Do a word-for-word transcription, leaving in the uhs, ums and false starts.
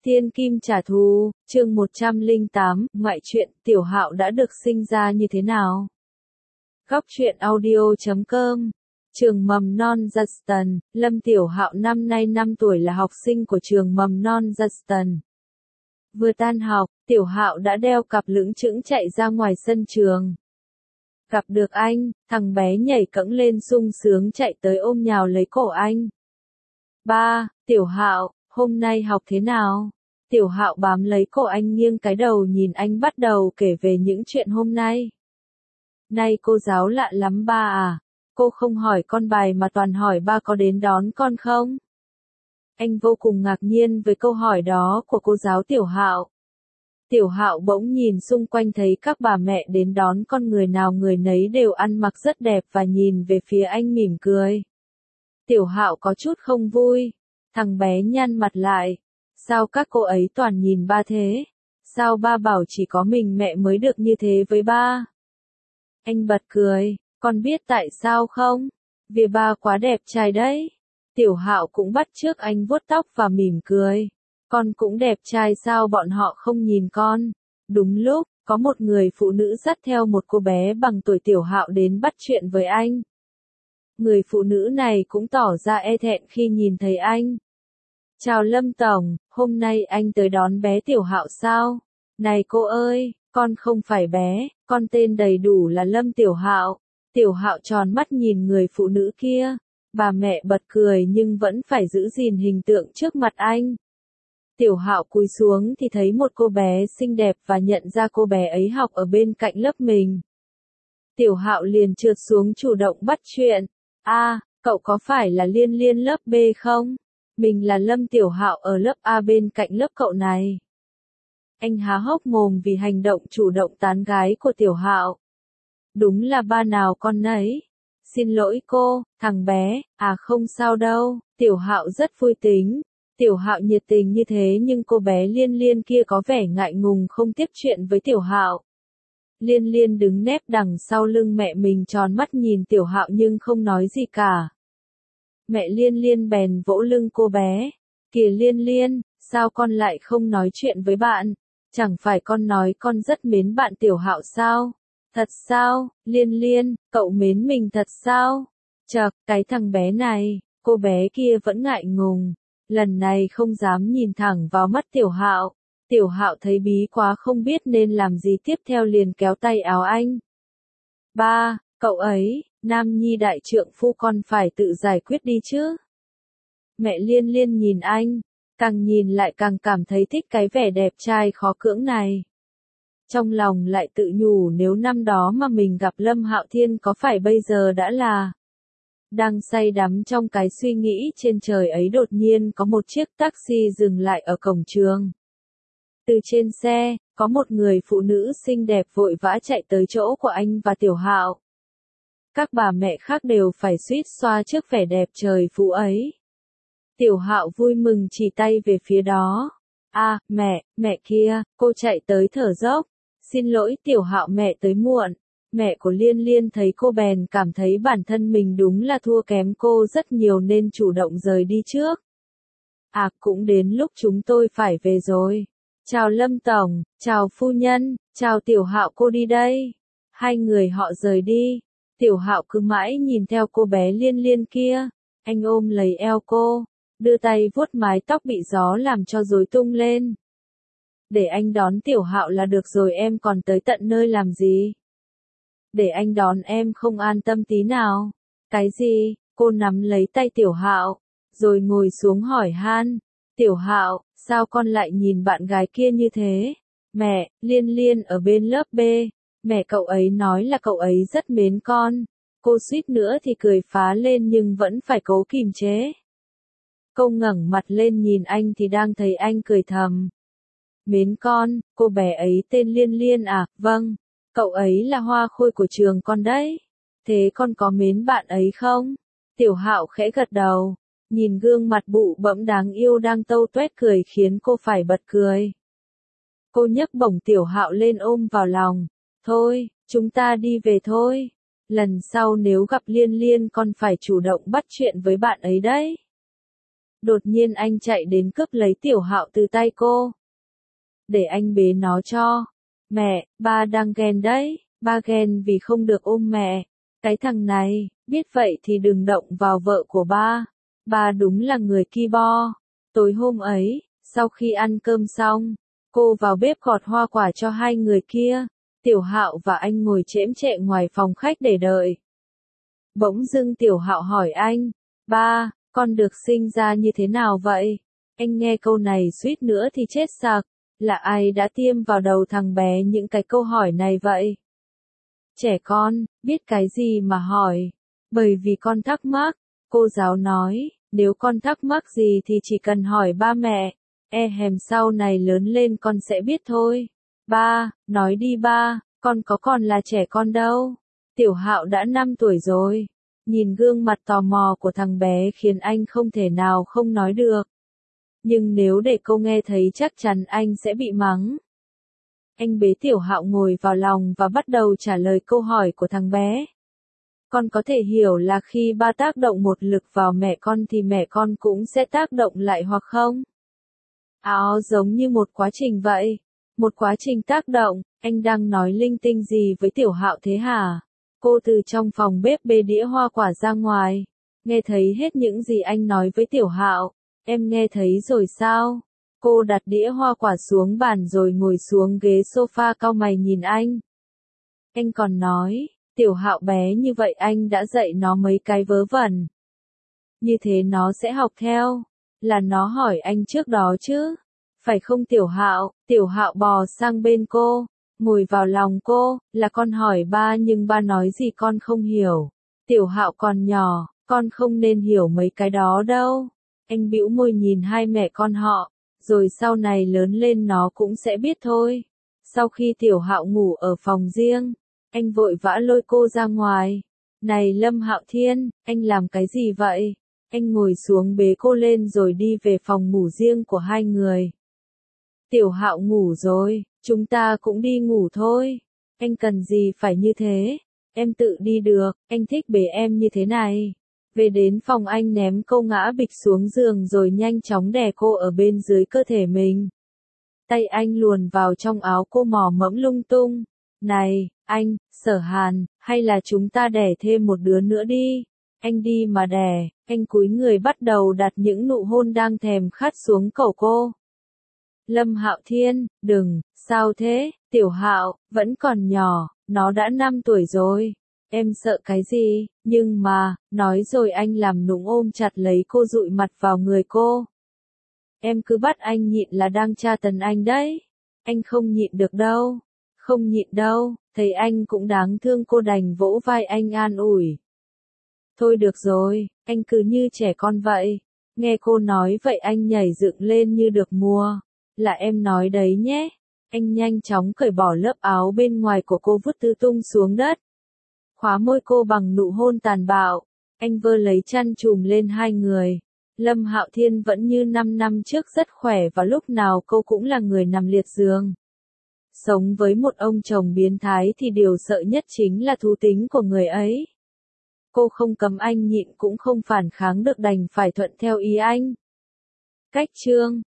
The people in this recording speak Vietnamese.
Thiên kim trả thù, chương một trăm lẻ tám, ngoại truyện, Tiểu Hạo đã được sinh ra như thế nào? Góc truyện audio chấm com. Trường mầm non Justin, Lâm Tiểu Hạo năm nay năm tuổi là học sinh của trường mầm non Justin. Vừa tan học, Tiểu Hạo đã đeo cặp lững chững chạy ra ngoài sân trường. Gặp được anh, thằng bé nhảy cẫng lên sung sướng chạy tới ôm nhào lấy cổ anh. Ba, Tiểu Hạo, hôm nay học thế nào? Tiểu Hạo bám lấy cổ anh nghiêng cái đầu nhìn anh bắt đầu kể về những chuyện hôm nay. Nay cô giáo lạ lắm ba à, cô không hỏi con bài mà toàn hỏi ba có đến đón con không? Anh vô cùng ngạc nhiên với câu hỏi đó của cô giáo Tiểu Hạo. Tiểu Hạo bỗng nhìn xung quanh thấy các bà mẹ đến đón con người nào người nấy đều ăn mặc rất đẹp và nhìn về phía anh mỉm cười. Tiểu Hạo có chút không vui, thằng bé nhăn mặt lại. Sao các cô ấy toàn nhìn ba thế? Sao ba bảo chỉ có mình mẹ mới được như thế với ba? Anh bật cười, con biết tại sao không? Vì ba quá đẹp trai đấy. Tiểu Hạo cũng bắt chước anh vuốt tóc và mỉm cười. Con cũng đẹp trai sao bọn họ không nhìn con? Đúng lúc, có một người phụ nữ dắt theo một cô bé bằng tuổi Tiểu Hạo đến bắt chuyện với anh. Người phụ nữ này cũng tỏ ra e thẹn khi nhìn thấy anh. Chào Lâm Tổng, hôm nay anh tới đón bé Tiểu Hạo sao? Này cô ơi, con không phải bé, con tên đầy đủ là Lâm Tiểu Hạo. Tiểu Hạo tròn mắt nhìn người phụ nữ kia. Bà mẹ bật cười nhưng vẫn phải giữ gìn hình tượng trước mặt anh. Tiểu Hạo cúi xuống thì thấy một cô bé xinh đẹp và nhận ra cô bé ấy học ở bên cạnh lớp mình. Tiểu Hạo liền trượt xuống chủ động bắt chuyện. A, cậu có phải là Liên Liên lớp B không? Mình là Lâm Tiểu Hạo ở lớp A bên cạnh lớp cậu này. Anh há hốc mồm vì hành động chủ động tán gái của Tiểu Hạo. Đúng là ba nào con nấy. Xin lỗi cô, thằng bé, à không sao đâu, Tiểu Hạo rất vui tính. Tiểu Hạo nhiệt tình như thế nhưng cô bé Liên Liên kia có vẻ ngại ngùng không tiếp chuyện với Tiểu Hạo. Liên Liên đứng nép đằng sau lưng mẹ mình tròn mắt nhìn Tiểu Hạo nhưng không nói gì cả. Mẹ Liên Liên bèn vỗ lưng cô bé. Kìa Liên Liên, sao con lại không nói chuyện với bạn? Chẳng phải con nói con rất mến bạn Tiểu Hạo sao? Thật sao, Liên Liên, cậu mến mình thật sao? Chậc, cái thằng bé này, cô bé kia vẫn ngại ngùng. Lần này không dám nhìn thẳng vào mắt Tiểu Hạo. Tiểu Hạo thấy bí quá không biết nên làm gì tiếp theo liền kéo tay áo anh. Ba, cậu ấy, Nam Nhi đại trượng phu con phải tự giải quyết đi chứ. Mẹ Liên Liên nhìn anh, càng nhìn lại càng cảm thấy thích cái vẻ đẹp trai khó cưỡng này. Trong lòng lại tự nhủ nếu năm đó mà mình gặp Lâm Hạo Thiên có phải bây giờ đã là. Đang say đắm trong cái suy nghĩ trên trời ấy đột nhiên có một chiếc taxi dừng lại ở cổng trường. Từ trên xe, có một người phụ nữ xinh đẹp vội vã chạy tới chỗ của anh và Tiểu Hạo. Các bà mẹ khác đều phải suýt xoa trước vẻ đẹp trời phú ấy. Tiểu Hạo vui mừng chỉ tay về phía đó. À, mẹ, mẹ kia, cô chạy tới thở dốc. Xin lỗi Tiểu Hạo mẹ tới muộn. Mẹ của Liên Liên thấy cô bèn cảm thấy bản thân mình đúng là thua kém cô rất nhiều nên chủ động rời đi trước. À, cũng đến lúc chúng tôi phải về rồi. Chào Lâm Tổng, chào phu nhân, chào Tiểu Hạo cô đi đây. Hai người họ rời đi. Tiểu Hạo cứ mãi nhìn theo cô bé Liên Liên kia. Anh ôm lấy eo cô, đưa tay vuốt mái tóc bị gió làm cho rối tung lên. Để anh đón Tiểu Hạo là được rồi em còn tới tận nơi làm gì? Để anh đón em không an tâm tí nào. Cái gì? Cô nắm lấy tay Tiểu Hạo, rồi ngồi xuống hỏi han. Tiểu Hạo, sao con lại nhìn bạn gái kia như thế? Mẹ, Liên Liên ở bên lớp B. Mẹ cậu ấy nói là cậu ấy rất mến con. Cô suýt nữa thì cười phá lên nhưng vẫn phải cố kìm chế. Cô ngẩng mặt lên nhìn anh thì đang thấy anh cười thầm. Mến con, cô bé ấy tên Liên Liên à? Vâng, cậu ấy là hoa khôi của trường con đấy. Thế con có mến bạn ấy không? Tiểu Hạo khẽ gật đầu, nhìn gương mặt bụ bẫm đáng yêu đang tâu tuét cười khiến cô phải bật cười. Cô nhấc bổng Tiểu Hạo lên ôm vào lòng. Thôi, chúng ta đi về thôi. Lần sau nếu gặp Liên Liên con phải chủ động bắt chuyện với bạn ấy đấy. Đột nhiên anh chạy đến cướp lấy Tiểu Hạo từ tay cô. Để anh bế nó cho. Mẹ, ba đang ghen đấy, ba ghen vì không được ôm mẹ. Cái thằng này, biết vậy thì đừng động vào vợ của ba. Ba đúng là người ki bo. Tối hôm ấy, sau khi ăn cơm xong, cô vào bếp gọt hoa quả cho hai người kia. Tiểu Hạo và anh ngồi chễm chệ ngoài phòng khách để đợi. Bỗng dưng Tiểu Hạo hỏi anh, ba, con được sinh ra như thế nào vậy? Anh nghe câu này suýt nữa thì chết sặc, là ai đã tiêm vào đầu thằng bé những cái câu hỏi này vậy? Trẻ con, biết cái gì mà hỏi? Bởi vì con thắc mắc, cô giáo nói, nếu con thắc mắc gì thì chỉ cần hỏi ba mẹ, e hèm sau này lớn lên con sẽ biết thôi. Ba, nói đi ba, con có còn là trẻ con đâu. Tiểu Hạo đã năm tuổi rồi. Nhìn gương mặt tò mò của thằng bé khiến anh không thể nào không nói được. Nhưng nếu để cô nghe thấy chắc chắn anh sẽ bị mắng. Anh bế Tiểu Hạo ngồi vào lòng và bắt đầu trả lời câu hỏi của thằng bé. Con có thể hiểu là khi ba tác động một lực vào mẹ con thì mẹ con cũng sẽ tác động lại hoặc không? Áo giống như một quá trình vậy. Một quá trình tác động, anh đang nói linh tinh gì với Tiểu Hạo thế hả? Cô từ trong phòng bếp bê đĩa hoa quả ra ngoài. Nghe thấy hết những gì anh nói với Tiểu Hạo. Em nghe thấy rồi sao? Cô đặt đĩa hoa quả xuống bàn rồi ngồi xuống ghế sofa cau mày nhìn anh. Anh còn nói, Tiểu Hạo bé như vậy anh đã dạy nó mấy cái vớ vẩn. Như thế nó sẽ học theo. Là nó hỏi anh trước đó chứ. Phải không Tiểu Hạo? Tiểu Hạo bò sang bên cô, ngồi vào lòng cô, là con hỏi ba nhưng ba nói gì con không hiểu. Tiểu Hạo còn nhỏ, con không nên hiểu mấy cái đó đâu. Anh bĩu môi nhìn hai mẹ con họ, rồi sau này lớn lên nó cũng sẽ biết thôi. Sau khi Tiểu Hạo ngủ ở phòng riêng, anh vội vã lôi cô ra ngoài. Này Lâm Hạo Thiên, anh làm cái gì vậy? Anh ngồi xuống bế cô lên rồi đi về phòng ngủ riêng của hai người. Tiểu Hạo ngủ rồi, chúng ta cũng đi ngủ thôi. Anh cần gì phải như thế? Em tự đi được, anh thích bế em như thế này. Về đến phòng anh ném cô ngã bịch xuống giường rồi nhanh chóng đè cô ở bên dưới cơ thể mình. Tay anh luồn vào trong áo cô mò mẫm lung tung. Này, anh, Sở Hàn, hay là chúng ta đẻ thêm một đứa nữa đi. Anh đi mà đẻ, anh cúi người bắt đầu đặt những nụ hôn đang thèm khát xuống cổ cô. Lâm Hạo Thiên, đừng, sao thế, Tiểu Hạo, vẫn còn nhỏ, nó đã năm tuổi rồi. Em sợ cái gì, nhưng mà, nói rồi anh làm nũng ôm chặt lấy cô dụi mặt vào người cô. Em cứ bắt anh nhịn là đang tra tấn anh đấy. Anh không nhịn được đâu. Không nhịn đâu, thấy anh cũng đáng thương cô đành vỗ vai anh an ủi. Thôi được rồi, anh cứ như trẻ con vậy. Nghe cô nói vậy anh nhảy dựng lên như được mùa. Là em nói đấy nhé. Anh nhanh chóng cởi bỏ lớp áo bên ngoài của cô vứt tứ tung xuống đất. Khóa môi cô bằng nụ hôn tàn bạo. Anh vơ lấy chăn trùm lên hai người. Lâm Hạo Thiên vẫn như năm năm trước rất khỏe và lúc nào cô cũng là người nằm liệt giường. Sống với một ông chồng biến thái thì điều sợ nhất chính là thú tính của người ấy. Cô không cấm anh nhịn cũng không phản kháng được đành phải thuận theo ý anh. Cách chương